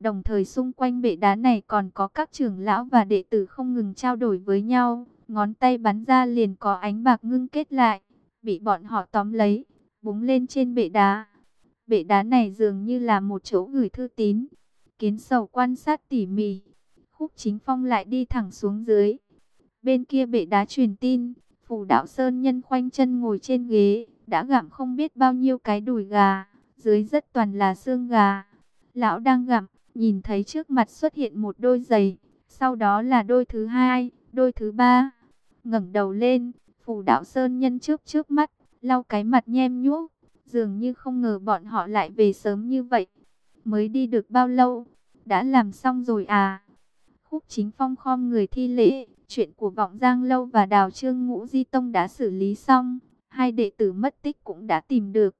Đồng thời xung quanh bệ đá này còn có các trưởng lão và đệ tử không ngừng trao đổi với nhau. Ngón tay bắn ra liền có ánh bạc ngưng kết lại, bị bọn họ tóm lấy, búng lên trên bệ đá. Bệ đá này dường như là một chỗ gửi thư tín. Kiến Sầu quan sát tỉ mỉ. Khúc Chính Phong lại đi thẳng xuống dưới. Bên kia bệ đá truyền tin, Phù Đạo Sơn Nhân khoanh chân ngồi trên ghế, đã gặm không biết bao nhiêu cái đùi gà, dưới rất toàn là xương gà. Lão đang gặm, nhìn thấy trước mặt xuất hiện một đôi giày, sau đó là đôi thứ hai, đôi thứ ba. Ngẩng đầu lên, Phù Đạo Sơn Nhân trước mắt, lau cái mặt nhem nhuốc, dường như không ngờ bọn họ lại về sớm như vậy. Mới đi được bao lâu, đã làm xong rồi à? Khúc Chính Phong khom người thi lễ, chuyện của Vọng Giang Lâu và Đào Trương Ngũ Di Tông đã xử lý xong, hai đệ tử mất tích cũng đã tìm được.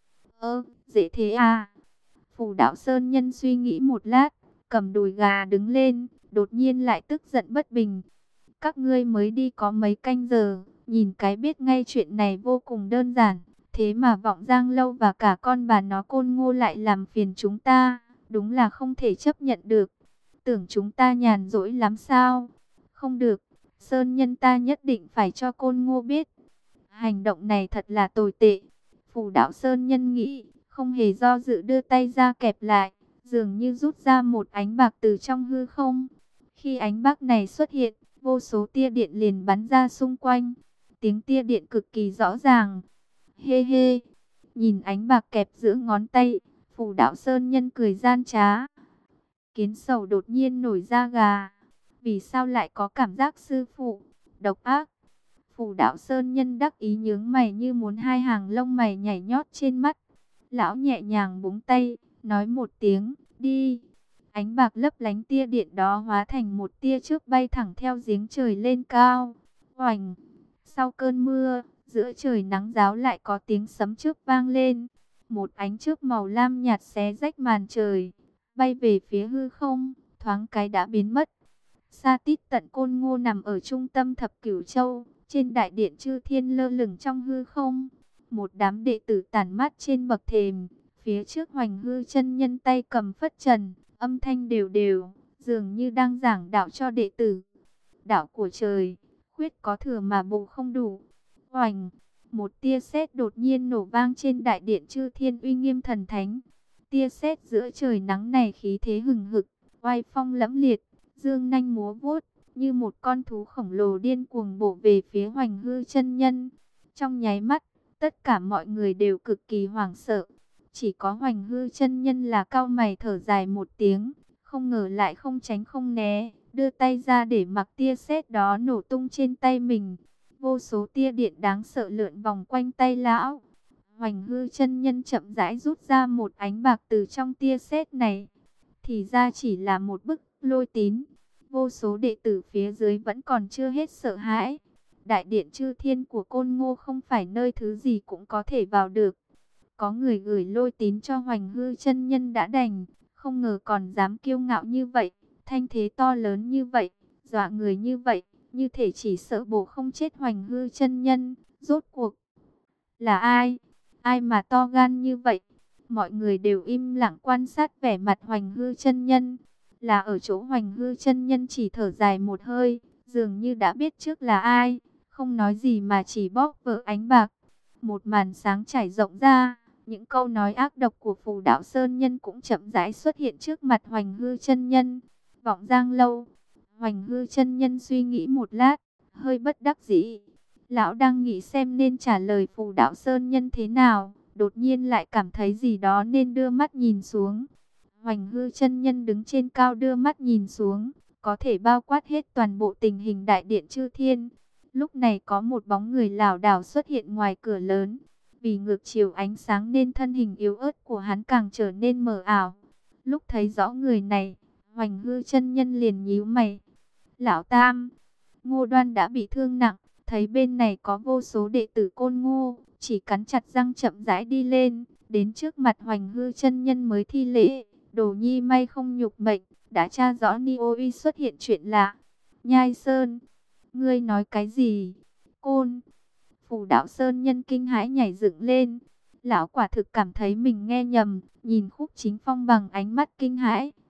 Dễ thế à? Phù Đạo Sơn Nhân suy nghĩ một lát, cầm đùi gà đứng lên, đột nhiên lại tức giận bất bình. Các ngươi mới đi có mấy canh giờ, nhìn cái biết ngay chuyện này vô cùng đơn giản. Thế mà Vọng Giang Lâu và cả con bà nó Côn Ngô lại làm phiền chúng ta, đúng là không thể chấp nhận được. Tưởng chúng ta nhàn rỗi lắm sao? Không được, Sơn Nhân ta nhất định phải cho Côn Ngô biết. Hành động này thật là tồi tệ. Phù Đạo Sơn Nhân nghĩ, không hề do dự đưa tay ra kẹp lại, dường như rút ra một ánh bạc từ trong hư không. Khi ánh bạc này xuất hiện, vô số tia điện liền bắn ra xung quanh. Tiếng tia điện cực kỳ rõ ràng. Hê hê, nhìn ánh bạc kẹp giữa ngón tay, Phù Đạo Sơn Nhân cười gian trá. Kiến Sầu đột nhiên nổi da gà. Vì sao lại có cảm giác sư phụ độc ác? Phù Đạo Sơn Nhân đắc ý nhướng mày như muốn hai hàng lông mày nhảy nhót trên mắt. Lão nhẹ nhàng búng tay, nói một tiếng, đi. Ánh bạc lấp lánh tia điện đó hóa thành một tia chớp bay thẳng theo giếng trời lên cao. Oành! Sau cơn mưa, giữa trời nắng ráo lại có tiếng sấm chớp vang lên. Một ánh chớp màu lam nhạt xé rách màn trời, bay về phía hư không, thoáng cái đã biến mất. Sa Tít Tận Côn Ngô nằm ở trung tâm Thập Cửu Châu, trên đại điện chư thiên lơ lửng trong hư không. Một đám đệ tử tản mát trên bậc thềm, phía trước Hoành Hư chân nhân tay cầm phất trần, âm thanh đều đều, dường như đang giảng đạo cho đệ tử. Đạo của trời, khuyết có thừa mà bù không đủ. Oành, một tia sét đột nhiên nổ vang trên đại điện chư thiên uy nghiêm thần thánh. Tia sét giữa trời nắng này khí thế hừng hực, oai phong lẫm liệt, dương nanh múa vuốt, như một con thú khổng lồ điên cuồng bổ về phía Hoành Hư chân nhân. Trong nháy mắt, tất cả mọi người đều cực kỳ hoảng sợ. Chỉ có Hoành Hư chân nhân là cau mày thở dài một tiếng, không ngờ lại không tránh không né, đưa tay ra để mặc tia sét đó nổ tung trên tay mình. Vô số tia điện đáng sợ lượn vòng quanh tay lão. Hoành Hư chân nhân chậm rãi rút ra một ánh bạc từ trong tia sét này. Thì ra chỉ là một bức lôi tín. Vô số đệ tử phía dưới vẫn còn chưa hết sợ hãi. Đại điện chư thiên của Côn Ngô không phải nơi thứ gì cũng có thể vào được. Có người gửi lôi tín cho Hoành Hư chân nhân đã đành, không ngờ còn dám kiêu ngạo như vậy, thanh thế to lớn như vậy, dọa người như vậy, như thể chỉ sợ bổ không chết Hoành Hư chân nhân. Rốt cuộc là ai? Ai mà to gan như vậy? Mọi người đều im lặng quan sát vẻ mặt Hoành Hư chân nhân. Là ở chỗ Hoành Hư chân nhân chỉ thở dài một hơi, dường như đã biết trước là ai, không nói gì mà chỉ bóp vỡ ánh bạc. Một màn sáng trải rộng ra, những câu nói ác độc của Phù Đạo Sơn Nhân cũng chậm rãi xuất hiện trước mặt Hoành Hư chân nhân. Vọng Giang Lâu. Hoành Hư chân nhân suy nghĩ một lát, hơi bất đắc dĩ. Lão đang nghĩ xem nên trả lời Phù Đạo Sơn Nhân thế nào, đột nhiên lại cảm thấy gì đó nên đưa mắt nhìn xuống. Hoành Hư chân nhân đứng trên cao đưa mắt nhìn xuống, có thể bao quát hết toàn bộ tình hình đại điện chư thiên. Lúc này có một bóng người lảo đảo xuất hiện ngoài cửa lớn. Vì ngược chiều ánh sáng nên thân hình yếu ớt của hắn càng trở nên mờ ảo. Lúc thấy rõ người này, Hoành Hư chân nhân liền nhíu mày. Lão Tam, Ngô Đoan đã bị thương nặng, thấy bên này có vô số đệ tử Côn Ngô, chỉ cắn chặt răng chậm rãi đi lên, đến trước mặt Hoành Hư chân nhân mới thi lễ. Đồ nhi may không nhục mệnh, đã tra rõ Ni Ô Uy xuất hiện chuyện lạ. Nhai Sơn, ngươi nói cái gì? Côn. Phù Đạo Sơn Nhân kinh hãi nhảy dựng lên. Lão quả thực cảm thấy mình nghe nhầm, nhìn Khúc Chính Phong bằng ánh mắt kinh hãi.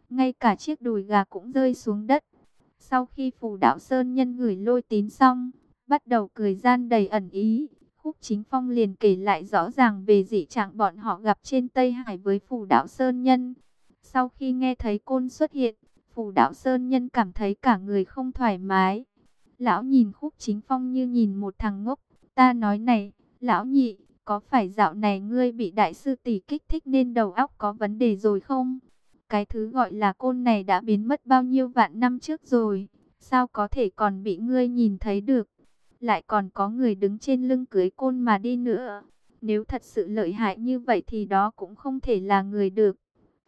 ngay cả chiếc đùi gà cũng rơi xuống đất. Sau khi Phù Đạo Sơn Nhân gửi lôi tín xong, bắt đầu cười gian đầy ẩn ý, Khúc Chính Phong liền kể lại rõ ràng về dị trạng bọn họ gặp trên Tây Hải với Phù Đạo Sơn Nhân. Sau khi nghe thấy Côn xuất hiện, Phù Đạo Sơn Nhân cảm thấy cả người không thoải mái. Lão nhìn Khúc Chính Phong như nhìn một thằng ngốc. Ta nói này, lão nhị, có phải dạo này ngươi bị đại sư tỷ kích thích nên đầu óc có vấn đề rồi không? Cái thứ gọi là Côn này đã biến mất bao nhiêu vạn năm trước rồi, sao có thể còn bị ngươi nhìn thấy được? Lại còn có người đứng trên lưng cưới Côn mà đi nữa. Nếu thật sự lợi hại như vậy thì đó cũng không thể là người được.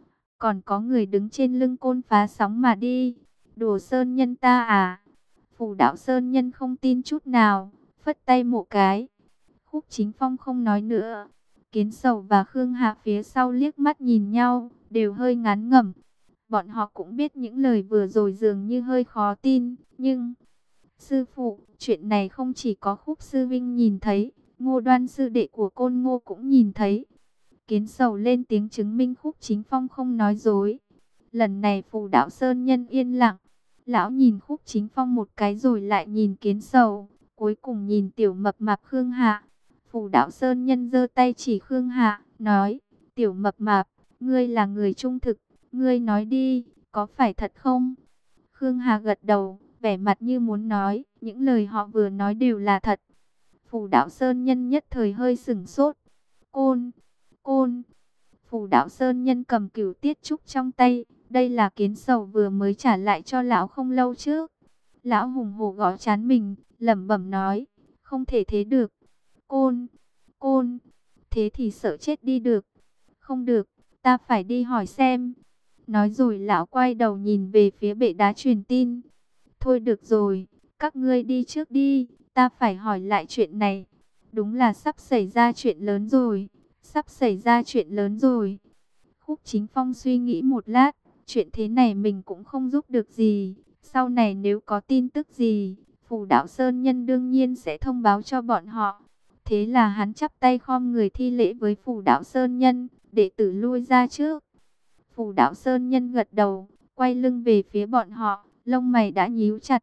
Còn có người đứng trên lưng Côn phá sóng mà đi. Đồ Sơn Nhân ta à? Phù Đạo Sơn Nhân không tin chút nào, phất tay một cái. Khúc Chính Phong không nói nữa. Kiến Sầu và Khương Hạ phía sau liếc mắt nhìn nhau, đều hơi ngán ngẩm. Bọn họ cũng biết những lời vừa rồi dường như hơi khó tin, nhưng... Sư phụ, chuyện này không chỉ có Khúc Sư Vinh nhìn thấy, Ngô Đoan sư đệ của Côn Ngô cũng nhìn thấy. Kiến Sầu lên tiếng chứng minh Khúc Chính Phong không nói dối. Lần này Phù Đạo Sơn Nhân yên lặng. Lão nhìn Khúc Chính Phong một cái rồi lại nhìn Kiến Sầu, cuối cùng nhìn tiểu mập mạp Khương Hạ. Phù Đạo Sơn Nhân giơ tay chỉ Khương Hạ, nói, tiểu mập mạp, ngươi là người trung thực, ngươi nói đi, có phải thật không? Khương Hạ gật đầu, vẻ mặt như muốn nói, những lời họ vừa nói đều là thật. Phù Đạo Sơn Nhân nhất thời hơi sửng sốt. Côn, Côn. Phù Đạo Sơn Nhân cầm Cửu Tiết Trúc trong tay, đây là Kiến Sầu vừa mới trả lại cho lão không lâu trước. Lão hùng hổ gõ trán mình, lẩm bẩm nói, không thể thế được. Côn, Côn, thế thì sợ chết đi được. Không được, ta phải đi hỏi xem. Nói rồi lão quay đầu nhìn về phía bệ đá truyền tin. Thôi được rồi, các ngươi đi trước đi, ta phải hỏi lại chuyện này. Đúng là sắp xảy ra chuyện lớn rồi, sắp xảy ra chuyện lớn rồi. Khúc Chính Phong suy nghĩ một lát, chuyện thế này mình cũng không giúp được gì. Sau này nếu có tin tức gì, Phù Đạo Sơn Nhân đương nhiên sẽ thông báo cho bọn họ. Thế là hắn chắp tay khom người thi lễ với Phù Đạo Sơn Nhân, đệ tử lui ra trước. Phù Đạo Sơn Nhân gật đầu, quay lưng về phía bọn họ, lông mày đã nhíu chặt.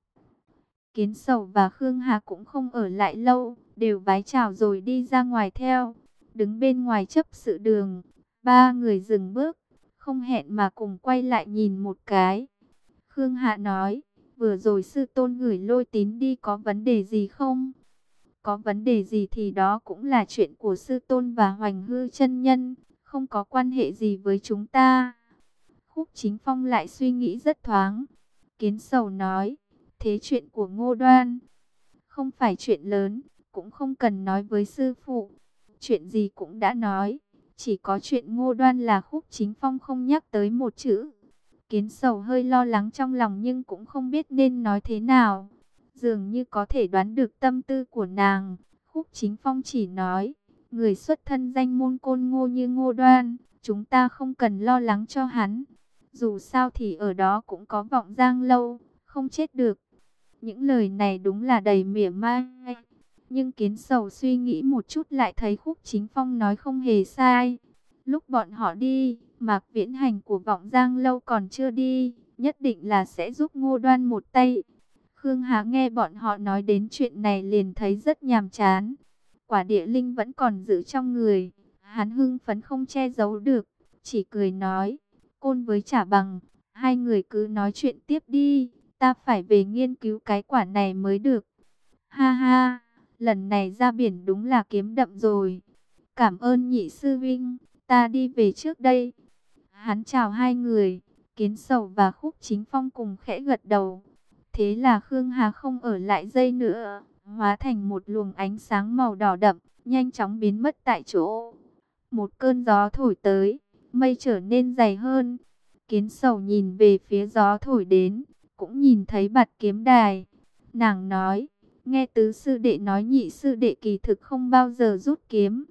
Kiến Sầu và Khương Hà cũng không ở lại lâu, đều vái chào rồi đi ra ngoài theo. Đứng bên ngoài chấp sự đường, ba người dừng bước, không hẹn mà cùng quay lại nhìn một cái. Khương Hạ nói, vừa rồi sư tôn gửi lôi tín đi có vấn đề gì không? Có vấn đề gì thì đó cũng là chuyện của sư tôn và Hoành Hư chân nhân, không có quan hệ gì với chúng ta. Khúc Chính Phong lại suy nghĩ rất thoáng. Kiến Sầu nói, thế chuyện của Ngô Đoan không phải chuyện lớn, cũng không cần nói với sư phụ. Chuyện gì cũng đã nói, chỉ có chuyện Ngô Đoan là Khúc Chính Phong không nhắc tới một chữ. Kiến Sầu hơi lo lắng trong lòng nhưng cũng không biết nên nói thế nào. Dường như có thể đoán được tâm tư của nàng. Khúc Chính Phong chỉ nói, người xuất thân danh môn Côn Ngô như Ngô Đoan, chúng ta không cần lo lắng cho hắn. Dù sao thì ở đó cũng có Vọng Giang Lâu, không chết được. Những lời này đúng là đầy mỉa mai. Nhưng Kiến Sầu suy nghĩ một chút lại thấy Khúc Chính Phong nói không hề sai. Lúc bọn họ đi, Mạc Viễn Hành của Vọng Giang Lâu còn chưa đi, nhất định là sẽ giúp Ngô Đoan một tay. Khương Hà nghe bọn họ nói đến chuyện này liền thấy rất nhàm chán. Quả địa linh vẫn còn giữ trong người, hắn hưng phấn không che giấu được, chỉ cười nói, Côn với Chả Bằng, hai người cứ nói chuyện tiếp đi, ta phải về nghiên cứu cái quả này mới được. Ha ha, lần này ra biển đúng là kiếm đậm rồi. Cảm ơn nhị sư vinh, ta đi về trước đây. Hắn chào hai người, Kiến Sầu và Khúc Chính Phong cùng khẽ gật đầu. Thế là Khương Hà không ở lại dây nữa, hóa thành một luồng ánh sáng màu đỏ đậm, nhanh chóng biến mất tại chỗ. Một cơn gió thổi tới, mây trở nên dày hơn. Kiến Sầu nhìn về phía gió thổi đến, cũng nhìn thấy Bạt Kiếm Đài. Nàng nói, nghe tứ sư đệ nói nhị sư đệ kỳ thực không bao giờ rút kiếm,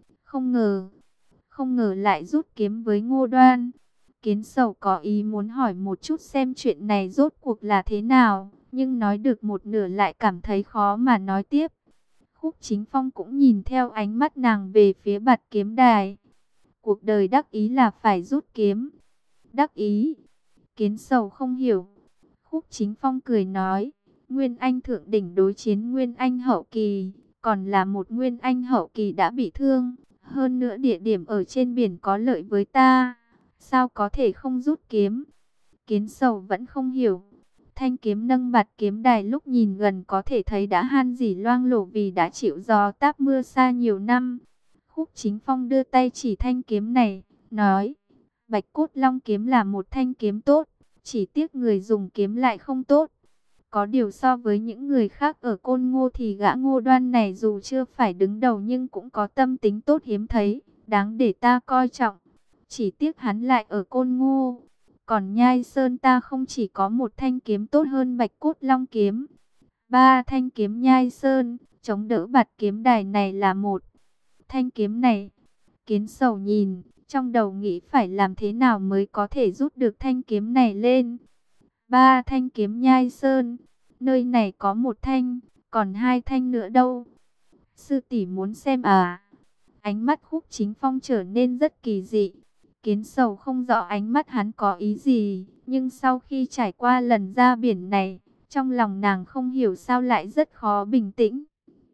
không ngờ lại rút kiếm với Ngô Đoan. Kiến Sầu có ý muốn hỏi một chút xem chuyện này rốt cuộc là thế nào, nhưng nói được một nửa lại cảm thấy khó mà nói tiếp. Khúc Chính Phong cũng nhìn theo ánh mắt nàng về phía Bạt Kiếm Đài. Cuộc đời đắc ý là phải rút kiếm. Đắc ý, Kiến Sầu không hiểu. Khúc Chính Phong cười nói, Nguyên Anh thượng đỉnh đối chiến Nguyên Anh hậu kỳ, còn là một Nguyên Anh hậu kỳ đã bị thương. Hơn nữa địa điểm ở trên biển có lợi với ta, sao có thể không rút kiếm? Kiến Sầu vẫn không hiểu. Thanh kiếm nâng bạt kiếm đài lúc nhìn gần có thể thấy đã han rỉ loang lổ vì đã chịu gió táp mưa xa nhiều năm. Khúc Chính Phong đưa tay chỉ thanh kiếm này, nói, Bạch Cốt Long kiếm là một thanh kiếm tốt, chỉ tiếc người dùng kiếm lại không tốt. Có điều so với những người khác ở Côn Ngô thì gã Ngô Đoan này dù chưa phải đứng đầu nhưng cũng có tâm tính tốt hiếm thấy, đáng để ta coi trọng. Chỉ tiếc hắn lại ở Côn Ngô. Còn Nhai Sơn ta không chỉ có một thanh kiếm tốt hơn Bạch Cốt Long kiếm. Ba thanh kiếm Nhai Sơn, chống đỡ bạt kiếm đài này là một. Thanh kiếm này, Kiến Sầu nhìn, trong đầu nghĩ phải làm thế nào mới có thể rút được thanh kiếm này lên. Ba thanh kiếm Nhai Sơn, nơi này có một thanh, còn hai thanh nữa đâu? Sư tỷ muốn xem à? Ánh mắt Khúc Chính Phong trở nên rất kỳ dị. Kiến Sầu không rõ ánh mắt hắn có ý gì, nhưng sau khi trải qua lần ra biển này, trong lòng nàng không hiểu sao lại rất khó bình tĩnh.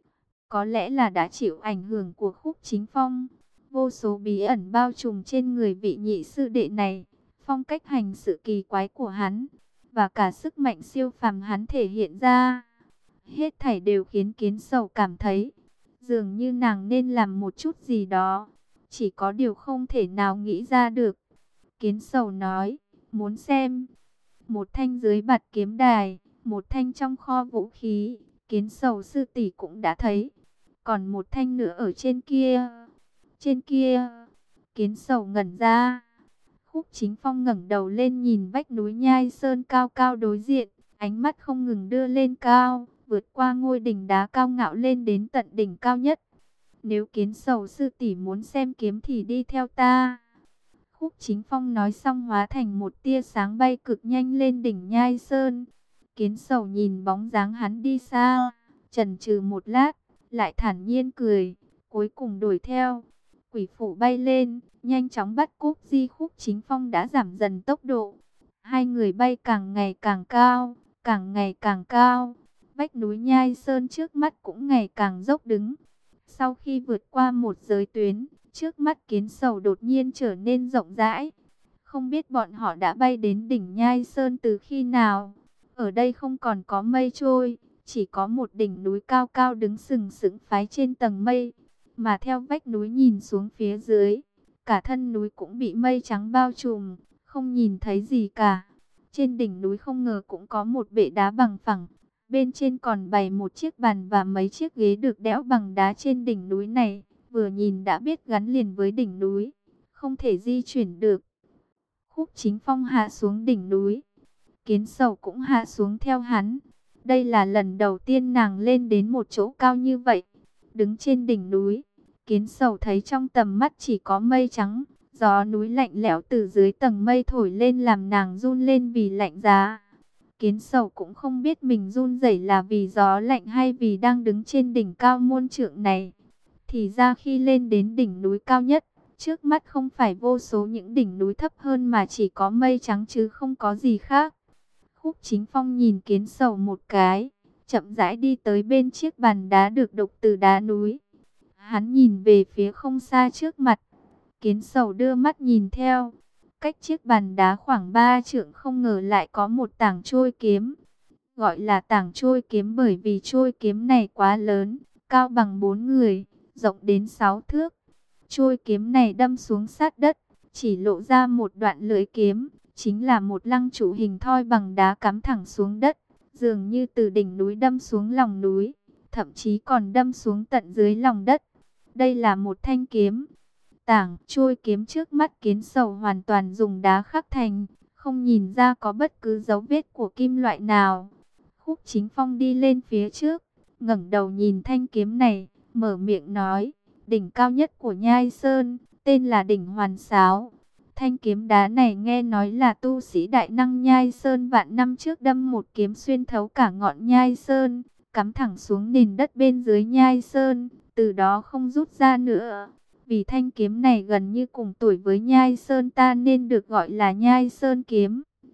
Có lẽ là đã chịu ảnh hưởng của Khúc Chính Phong, vô số bí ẩn bao trùm trên người vị nhị sư đệ này, phong cách hành sự kỳ quái của hắn, và cả sức mạnh siêu phàm hắn thể hiện ra. Hết thảy đều khiến Kiến Sầu cảm thấy, dường như nàng nên làm một chút gì đó, chỉ có điều không thể nào nghĩ ra được. Kiến Sầu nói, muốn xem. Một thanh dưới bạt kiếm đài, một thanh trong kho vũ khí, Kiến Sầu sư tỷ cũng đã thấy. Còn một thanh nữa ở trên kia. Trên kia. Kiến Sầu ngẩn ra. Khúc Chính Phong ngẩng đầu lên nhìn vách núi Nhai Sơn cao cao đối diện, ánh mắt không ngừng đưa lên cao, vượt qua ngôi đỉnh đá cao ngạo lên đến tận đỉnh cao nhất. Nếu Kiến Sầu sư tỷ muốn xem kiếm thì đi theo ta. Khúc Chính Phong nói xong hóa thành một tia sáng bay cực nhanh lên đỉnh Nhai Sơn. Kiến Sầu nhìn bóng dáng hắn đi xa, chần chừ một lát, lại thản nhiên cười, cuối cùng đuổi theo. Quỷ phủ bay lên, nhanh chóng bắt cúp di. Khúc Chính Phong đã giảm dần tốc độ. Hai người bay càng ngày càng cao, càng ngày càng cao. Vách núi Nhai Sơn trước mắt cũng ngày càng dốc đứng. Sau khi vượt qua một giới tuyến, trước mắt Kiến Sầu đột nhiên trở nên rộng rãi. Không biết bọn họ đã bay đến đỉnh Nhai Sơn từ khi nào. Ở đây không còn có mây trôi, chỉ có một đỉnh núi cao cao đứng sừng sững phái trên tầng mây. Mà theo vách núi nhìn xuống phía dưới, cả thân núi cũng bị mây trắng bao trùm, không nhìn thấy gì cả. Trên đỉnh núi không ngờ cũng có một bệ đá bằng phẳng. Bên trên còn bày một chiếc bàn và mấy chiếc ghế được đẽo bằng đá trên đỉnh núi này. Vừa nhìn đã biết gắn liền với đỉnh núi, không thể di chuyển được. Khúc Chính Phong hạ xuống đỉnh núi, Kiến Sầu cũng hạ xuống theo hắn. Đây là lần đầu tiên nàng lên đến một chỗ cao như vậy. Đứng trên đỉnh núi, Kiến Sầu thấy trong tầm mắt chỉ có mây trắng. Gió núi lạnh lẽo từ dưới tầng mây thổi lên làm nàng run lên vì lạnh giá. Kiến Sầu cũng không biết mình run rẩy là vì gió lạnh hay vì đang đứng trên đỉnh cao muôn trượng này. Thì ra khi lên đến đỉnh núi cao nhất, trước mắt không phải vô số những đỉnh núi thấp hơn mà chỉ có mây trắng chứ không có gì khác. Khúc Chính Phong nhìn Kiến Sầu một cái, chậm rãi đi tới bên chiếc bàn đá được đục từ đá núi. Hắn nhìn về phía không xa trước mặt. Kiến Sầu đưa mắt nhìn theo. Cách chiếc bàn đá khoảng 3 trượng không ngờ lại có một tảng trôi kiếm. Gọi là tảng trôi kiếm bởi vì trôi kiếm này quá lớn, cao bằng 4 người, rộng đến 6 thước. Trôi kiếm này đâm xuống sát đất, chỉ lộ ra một đoạn lưỡi kiếm, chính là một lăng trụ hình thoi bằng đá cắm thẳng xuống đất, dường như từ đỉnh núi đâm xuống lòng núi, thậm chí còn đâm xuống tận dưới lòng đất. Đây là một thanh kiếm. Tảng trôi kiếm trước mắt Kiến Sầu hoàn toàn dùng đá khắc thành, không nhìn ra có bất cứ dấu vết của kim loại nào. Khúc Chính Phong đi lên phía trước, ngẩng đầu nhìn thanh kiếm này, mở miệng nói, đỉnh cao nhất của Nhai Sơn, tên là đỉnh Hoàn Sáo. Thanh kiếm đá này nghe nói là tu sĩ đại năng Nhai Sơn vạn năm trước đâm một kiếm xuyên thấu cả ngọn Nhai Sơn, cắm thẳng xuống nền đất bên dưới Nhai Sơn, từ đó không rút ra nữa. Vì thanh kiếm này gần như cùng tuổi với Nhai Sơn ta nên được gọi là Nhai Sơn kiếm.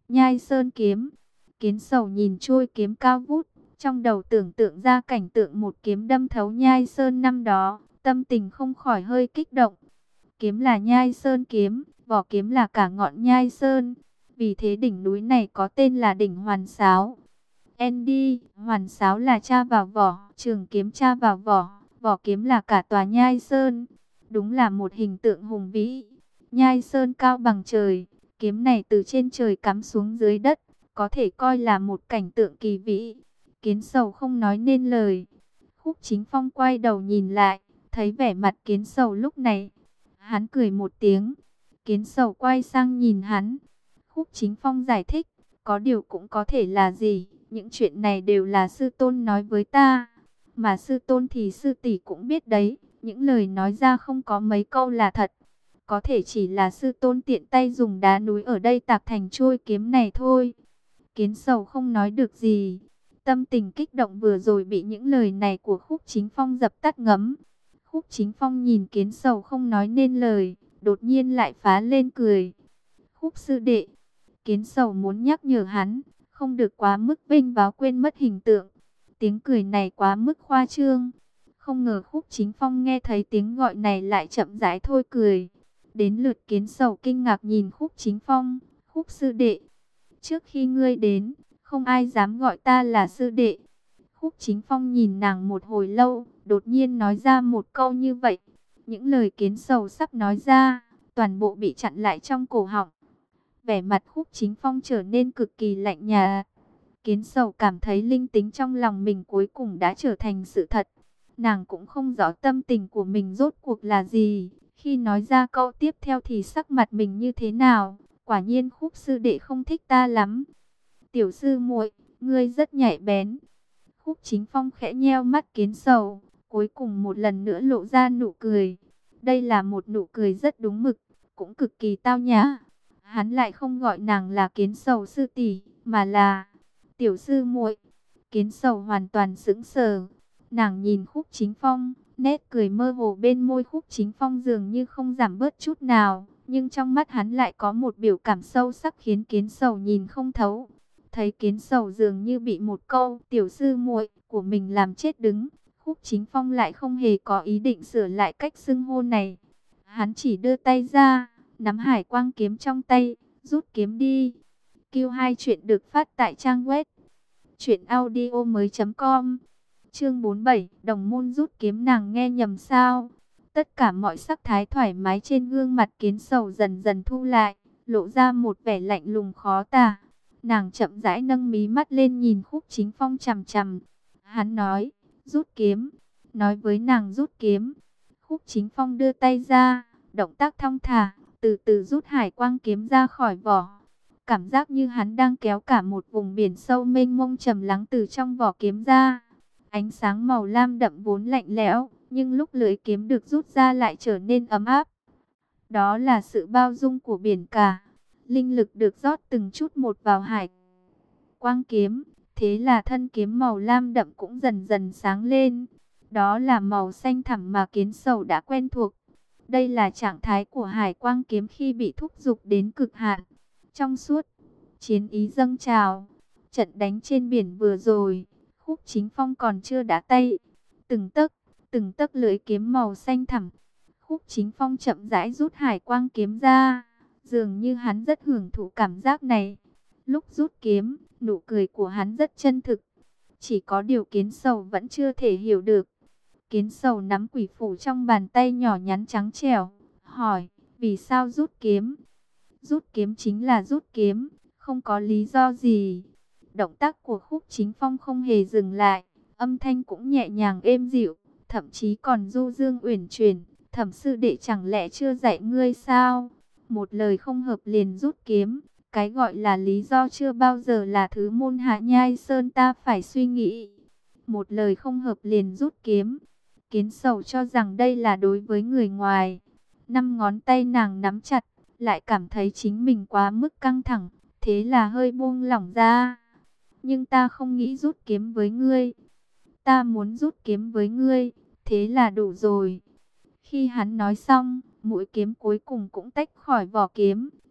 Nhai Sơn kiếm. Kiến Sầu nhìn trôi kiếm cao vút, trong đầu tưởng tượng ra cảnh tượng một kiếm đâm thấu Nhai Sơn năm đó, tâm tình không khỏi hơi kích động. Kiếm là Nhai Sơn kiếm, vỏ kiếm là cả ngọn Nhai Sơn. Vì thế đỉnh núi này có tên là đỉnh Hoàn Sáo. Andy, Hoàn Sáo là cha vào vỏ, trường kiếm cha vào vỏ, vỏ kiếm là cả tòa Nhai Sơn. Đúng là một hình tượng hùng vĩ. Nhai Sơn cao bằng trời, kiếm này từ trên trời cắm xuống dưới đất, có thể coi là một cảnh tượng kỳ vĩ. Kiến Sầu không nói nên lời. Khúc Chính Phong quay đầu nhìn lại, thấy vẻ mặt Kiến Sầu lúc này. Hắn cười một tiếng. Kiến Sầu quay sang nhìn hắn. Khúc Chính Phong giải thích, có điều cũng có thể là gì, những chuyện này đều là sư tôn nói với ta. Mà sư tôn thì sư tỷ cũng biết đấy, những lời nói ra không có mấy câu là thật. Có thể chỉ là sư tôn tiện tay dùng đá núi ở đây tạc thành trôi kiếm này thôi. Kiến Sầu không nói được gì. Tâm tình kích động vừa rồi bị những lời này của Khúc Chính Phong dập tắt ngấm. Khúc Chính Phong nhìn Kiến Sầu không nói nên lời, đột nhiên lại phá lên cười. Khúc sư đệ, Kiến Sầu muốn nhắc nhở hắn, không được quá mức vênh váo quên mất hình tượng. Tiếng cười này quá mức khoa trương. Không ngờ Khúc Chính Phong nghe thấy tiếng gọi này lại chậm rãi thôi cười. Đến lượt Kiến Sầu kinh ngạc nhìn Khúc Chính Phong. Khúc sư đệ, trước khi ngươi đến, không ai dám gọi ta là sư đệ. Khúc Chính Phong nhìn nàng một hồi lâu, đột nhiên nói ra một câu như vậy. Những lời Kiến Sầu sắp nói ra, toàn bộ bị chặn lại trong cổ họng. Vẻ mặt Khúc Chính Phong trở nên cực kỳ lạnh nhạt. Kiến Sầu cảm thấy linh tính trong lòng mình cuối cùng đã trở thành sự thật. Nàng cũng không rõ tâm tình của mình rốt cuộc là gì. Khi nói ra câu tiếp theo thì sắc mặt mình như thế nào? Quả nhiên Khúc sư đệ không thích ta lắm. Tiểu sư muội, ngươi rất nhạy bén. Khúc Chính Phong khẽ nheo mắt Kiến Sầu, cuối cùng một lần nữa lộ ra nụ cười. Đây là một nụ cười rất đúng mực, cũng cực kỳ tao nhã. Hắn lại không gọi nàng là Kiến Sầu sư tỷ, mà là tiểu sư muội. Kiến Sầu hoàn toàn sững sờ. Nàng nhìn Khúc Chính Phong, nét cười mơ hồ bên môi Khúc Chính Phong dường như không giảm bớt chút nào, nhưng trong mắt hắn lại có một biểu cảm sâu sắc khiến Kiến Sầu nhìn không thấu. Thấy Kiến Sầu dường như bị một câu tiểu sư muội của mình làm chết đứng, Khúc Chính Phong lại không hề có ý định sửa lại cách xưng hô này. Hắn chỉ đưa tay ra, nắm hải quang kiếm trong tay, rút kiếm đi. Q2 chuyện được phát tại trang web truyệnaudiomoi.com. Chương 47, đồng môn rút kiếm, nàng nghe nhầm sao? Tất cả mọi sắc thái thoải mái trên gương mặt Kiến Sầu dần dần thu lại, lộ ra một vẻ lạnh lùng khó tả. Nàng chậm rãi nâng mí mắt lên nhìn Khúc Chính Phong chằm chằm. Hắn nói, rút kiếm. Nói với nàng rút kiếm. Khúc Chính Phong đưa tay ra, động tác thong thả, từ từ rút hải quang kiếm ra khỏi vỏ. Cảm giác như hắn đang kéo cả một vùng biển sâu mênh mông trầm lắng từ trong vỏ kiếm ra. Ánh sáng màu lam đậm vốn lạnh lẽo, nhưng lúc lưỡi kiếm được rút ra lại trở nên ấm áp. Đó là sự bao dung của biển cả. Linh lực được rót từng chút một vào hải quang kiếm, thế là thân kiếm màu lam đậm cũng dần dần sáng lên. Đó là màu xanh thẳm mà Kiến Sầu đã quen thuộc. Đây là trạng thái của hải quang kiếm khi bị thúc giục đến cực hạn. Trong suốt, chiến ý dâng trào. Trận đánh trên biển vừa rồi, Khúc Chính Phong còn chưa đá tay. Từng tấc lưỡi kiếm màu xanh thẳm. Khúc Chính Phong chậm rãi rút hải quang kiếm ra. Dường như hắn rất hưởng thụ cảm giác này. Lúc rút kiếm, nụ cười của hắn rất chân thực. Chỉ có điều Kiến Sầu vẫn chưa thể hiểu được. Kiến Sầu nắm quỷ phủ trong bàn tay nhỏ nhắn trắng trẻo, hỏi, vì sao rút kiếm? Rút kiếm chính là rút kiếm, không có lý do gì. Động tác của Khúc Chính Phong không hề dừng lại, âm thanh cũng nhẹ nhàng êm dịu, thậm chí còn du dương uyển chuyển. Thẩm sư đệ chẳng lẽ chưa dạy ngươi sao? Một lời không hợp liền rút kiếm. Cái gọi là lý do chưa bao giờ là thứ môn hạ Nhai Sơn ta phải suy nghĩ. Một lời không hợp liền rút kiếm. Kiến Sầu cho rằng đây là đối với người ngoài. 5 ngón tay nàng nắm chặt, lại cảm thấy chính mình quá mức căng thẳng, thế là hơi buông lỏng ra. Nhưng ta không nghĩ rút kiếm với ngươi. Ta muốn rút kiếm với ngươi, thế là đủ rồi. Khi hắn nói xong, mũi kiếm cuối cùng cũng tách khỏi vỏ kiếm,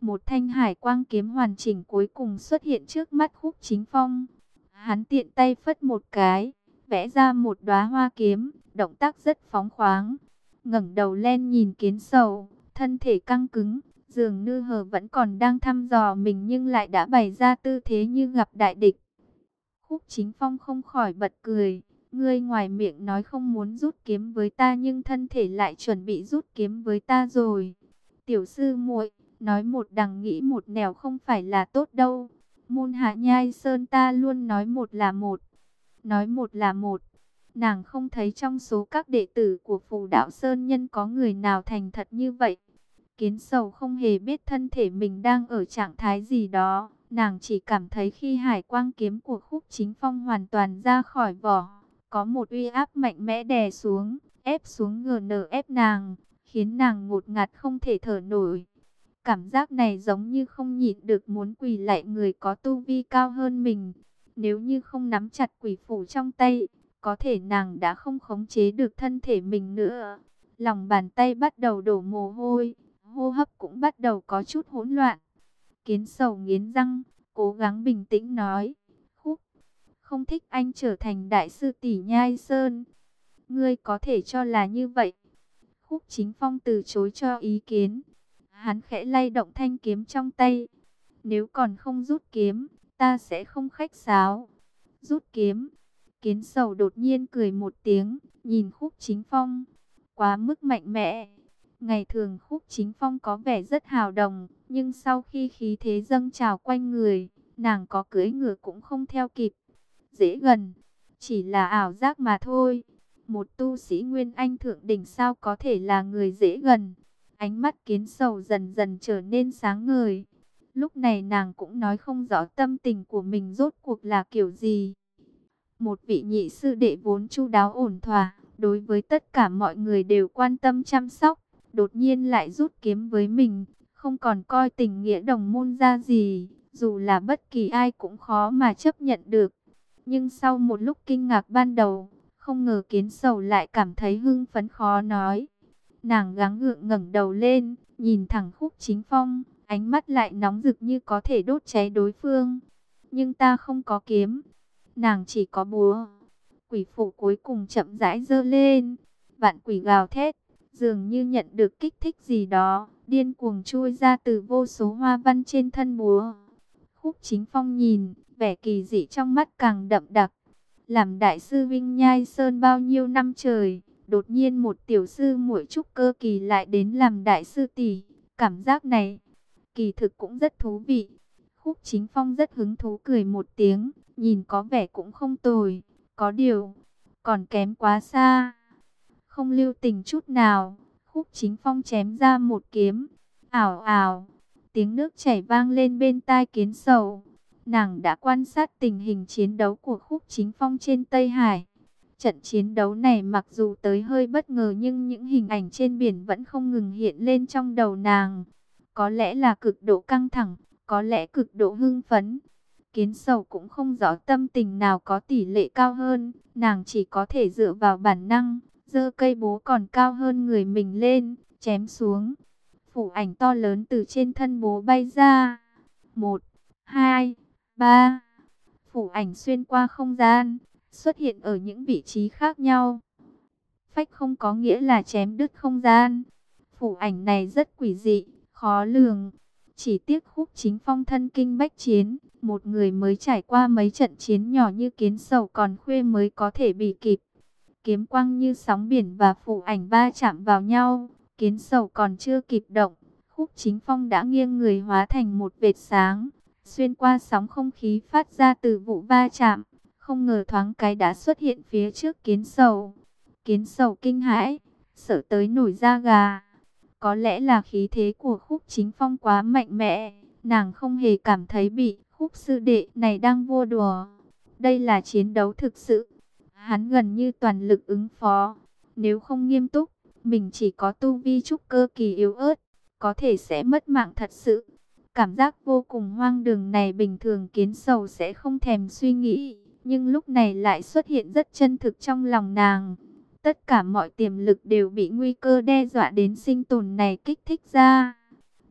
Một thanh hải quang kiếm hoàn chỉnh cuối cùng xuất hiện trước mắt Khúc Chính Phong. Hắn tiện tay phất một cái, vẽ ra một đóa hoa kiếm, động tác rất phóng khoáng. Ngẩng đầu lên nhìn Kiến Sầu, thân thể căng cứng, dường như hờ vẫn còn đang thăm dò mình nhưng lại đã bày ra tư thế như gặp đại địch. Khúc Chính Phong không khỏi bật cười, ngươi ngoài miệng nói không muốn rút kiếm với ta nhưng thân thể lại chuẩn bị rút kiếm với ta rồi. Tiểu sư muội, nói một đằng nghĩ một nẻo không phải là tốt đâu. Môn Hạ Nhai Sơn ta luôn nói một là một, nói một là một. Nàng không thấy trong số các đệ tử của Phù Đạo Sơn Nhân có người nào thành thật như vậy. Kiến Sầu không hề biết thân thể mình đang ở trạng thái gì đó. Nàng chỉ cảm thấy khi hải quang kiếm của Khúc Chính Phong hoàn toàn ra khỏi vỏ, có một uy áp mạnh mẽ đè xuống, ép xuống ép nàng, khiến nàng ngột ngạt không thể thở nổi. Cảm giác này giống như không nhịn được muốn quỳ lạy người có tu vi cao hơn mình. Nếu như không nắm chặt quỷ phủ trong tay, có thể nàng đã không khống chế được thân thể mình nữa. Lòng bàn tay bắt đầu đổ mồ hôi, hô hấp cũng bắt đầu có chút hỗn loạn. Kiến Sầu nghiến răng, cố gắng bình tĩnh nói, Khúc, không thích anh trở thành đại sư tỷ Nhai Sơn. Ngươi có thể cho là như vậy. Khúc Chính Phong từ chối cho ý kiến. Hắn khẽ lay động thanh kiếm trong tay. Nếu còn không rút kiếm, ta sẽ không khách sáo. Rút kiếm. Kiến Sầu đột nhiên cười một tiếng, nhìn Khúc Chính Phong. Quá mức mạnh mẽ. Ngày thường Khúc Chính Phong có vẻ rất hào đồng, nhưng sau khi khí thế dâng trào quanh người, nàng có cưỡi ngựa cũng không theo kịp. Dễ gần, chỉ là ảo giác mà thôi. Một tu sĩ Nguyên Anh thượng đỉnh sao có thể là người dễ gần. Ánh mắt Kiến Sầu dần dần trở nên sáng ngời. Lúc này nàng cũng nói không rõ tâm tình của mình rốt cuộc là kiểu gì. Một vị nhị sư đệ vốn chu đáo ổn thỏa, đối với tất cả mọi người đều quan tâm chăm sóc, đột nhiên lại rút kiếm với mình, không còn coi tình nghĩa đồng môn ra gì, dù là bất kỳ ai cũng khó mà chấp nhận được. Nhưng sau một lúc kinh ngạc ban đầu, không ngờ Kiến Sầu lại cảm thấy hưng phấn khó nói. Nàng gắng gượng ngẩng đầu lên, nhìn thẳng Khúc Chính Phong, ánh mắt lại nóng rực như có thể đốt cháy đối phương. Nhưng ta không có kiếm, nàng chỉ có búa. Quỷ phủ cuối cùng chậm rãi giơ lên, vạn quỷ gào thét, dường như nhận được kích thích gì đó, điên cuồng chui ra từ vô số hoa văn trên thân búa. Khúc Chính Phong nhìn, vẻ kỳ dị trong mắt càng đậm đặc. Làm đại sư Vinh Nhai Sơn bao nhiêu năm trời, đột nhiên một tiểu sư muội trúc cơ kỳ lại đến làm đại sư tỷ, cảm giác này kỳ thực cũng rất thú vị. Khúc Chính Phong rất hứng thú cười một tiếng, nhìn có vẻ cũng không tồi, có điều còn kém quá xa. Không lưu tình chút nào, Khúc Chính Phong chém ra một kiếm, ảo ảo, tiếng nước chảy vang lên bên tai Kiến Sầu. Nàng đã quan sát tình hình chiến đấu của Khúc Chính Phong trên Tây Hải. Trận chiến đấu này mặc dù tới hơi bất ngờ nhưng những hình ảnh trên biển vẫn không ngừng hiện lên trong đầu nàng. Có lẽ là cực độ căng thẳng, có lẽ cực độ hưng phấn. Kiến Sầu cũng không rõ tâm tình nào có tỷ lệ cao hơn, nàng chỉ có thể dựa vào bản năng, giơ cây búa còn cao hơn người mình lên, chém xuống. Phủ ảnh to lớn từ trên thân búa bay ra. 1, 2, 3. Phủ ảnh xuyên qua không gian, xuất hiện ở những vị trí khác nhau. Phách không có nghĩa là chém đứt không gian. Phủ ảnh này rất quỷ dị, khó lường. Chỉ tiếc Khúc Chính Phong thân kinh bách chiến, một người mới trải qua mấy trận chiến nhỏ như Kiến Sầu còn khuya mới có thể bị kịp. Kiếm quang như sóng biển và phủ ảnh va chạm vào nhau, Kiến Sầu còn chưa kịp động, Khúc Chính Phong đã nghiêng người hóa thành một vệt sáng, xuyên qua sóng không khí phát ra từ vụ va chạm, không ngờ thoáng cái đã xuất hiện phía trước Kiến Sầu. Kiến Sầu kinh hãi, sợ tới nổi da gà. Có lẽ là khí thế của Khúc Chính Phong quá mạnh mẽ, nàng không hề cảm thấy bị Khúc sư đệ này đang vô đùa. Đây là chiến đấu thực sự. Hắn gần như toàn lực ứng phó. Nếu không nghiêm túc, mình chỉ có tu vi trúc cơ kỳ yếu ớt, có thể sẽ mất mạng thật sự. Cảm giác vô cùng hoang đường này bình thường Kiến Sầu sẽ không thèm suy nghĩ, nhưng lúc này lại xuất hiện rất chân thực trong lòng nàng. Tất cả mọi tiềm lực đều bị nguy cơ đe dọa đến sinh tồn này kích thích ra.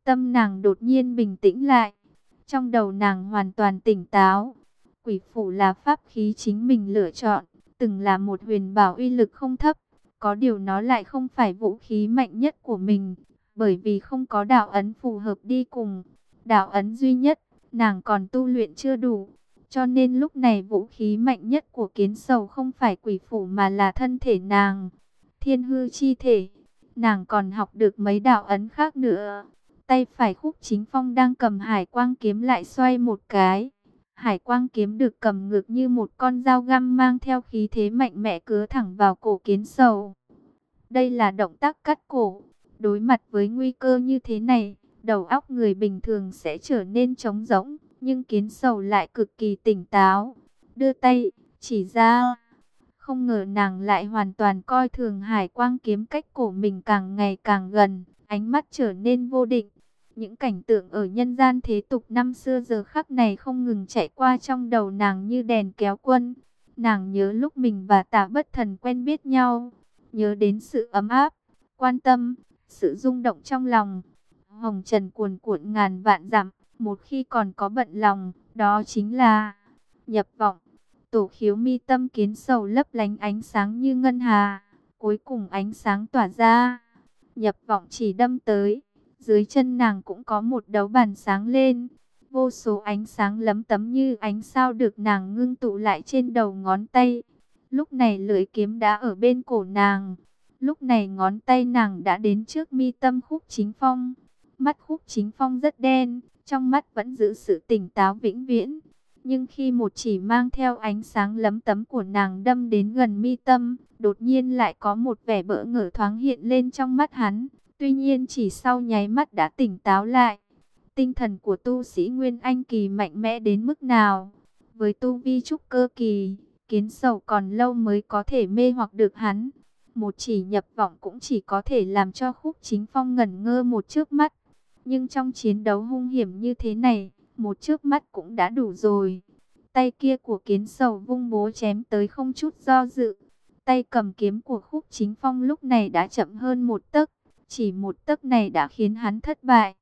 Tâm nàng đột nhiên bình tĩnh lại. Trong đầu nàng hoàn toàn tỉnh táo. Quỷ phủ là pháp khí chính mình lựa chọn, từng là một huyền bảo uy lực không thấp. Có điều nó lại không phải vũ khí mạnh nhất của mình, bởi vì không có đạo ấn phù hợp đi cùng. Đạo ấn duy nhất, nàng còn tu luyện chưa đủ. Cho nên lúc này vũ khí mạnh nhất của Kiến Sầu không phải quỷ phủ mà là thân thể nàng. Thiên hư chi thể, nàng còn học được mấy đạo ấn khác nữa. Tay phải Khúc Chính Phong đang cầm hải quang kiếm lại xoay một cái. Hải quang kiếm được cầm ngược như một con dao găm mang theo khí thế mạnh mẽ cứa thẳng vào cổ Kiến Sầu. Đây là động tác cắt cổ. Đối mặt với nguy cơ như thế này, đầu óc người bình thường sẽ trở nên trống rỗng. Nhưng Kiến Sầu lại cực kỳ tỉnh táo. Đưa tay, chỉ ra. Không ngờ nàng lại hoàn toàn coi thường hải quang kiếm cách cổ mình càng ngày càng gần. Ánh mắt trở nên vô định. Những cảnh tượng ở nhân gian thế tục năm xưa giờ khắc này không ngừng chạy qua trong đầu nàng như đèn kéo quân. Nàng nhớ lúc mình và Tả Bất Thần quen biết nhau. Nhớ đến sự ấm áp, quan tâm, sự rung động trong lòng. Hồng trần cuồn cuộn ngàn vạn dặm, một khi còn có bận lòng, đó chính là nhập vọng. Tổ khiếu mi tâm Kiến Sầu lấp lánh ánh sáng như ngân hà. Cuối cùng ánh sáng tỏa ra. Nhập vọng chỉ đâm tới. Dưới chân nàng cũng có một đấu bàn sáng lên. Vô số ánh sáng lấm tấm như ánh sao được nàng ngưng tụ lại trên đầu ngón tay. Lúc này lưỡi kiếm đã ở bên cổ nàng. Lúc này ngón tay nàng đã đến trước mi tâm Khúc Chính Phong. Mắt Khúc Chính Phong rất đen, trong mắt vẫn giữ sự tỉnh táo vĩnh viễn. Nhưng khi một chỉ mang theo ánh sáng lấm tấm của nàng đâm đến gần mi tâm, đột nhiên lại có một vẻ bỡ ngỡ thoáng hiện lên trong mắt hắn. Tuy nhiên chỉ sau nháy mắt đã tỉnh táo lại. Tinh thần của tu sĩ Nguyên Anh kỳ mạnh mẽ đến mức nào? Với tu vi trúc cơ kỳ, Kiến Sầu còn lâu mới có thể mê hoặc được hắn. Một chỉ nhập vọng cũng chỉ có thể làm cho Khúc Chính Phong ngẩn ngơ một chớp mắt. Nhưng trong chiến đấu hung hiểm như thế này, một chớp mắt cũng đã đủ rồi. Tay kia của Kiến Sầu vung búa chém tới không chút do dự. Tay cầm kiếm của Khúc Chính Phong lúc này đã chậm hơn một tấc. Chỉ một tấc này đã khiến hắn thất bại.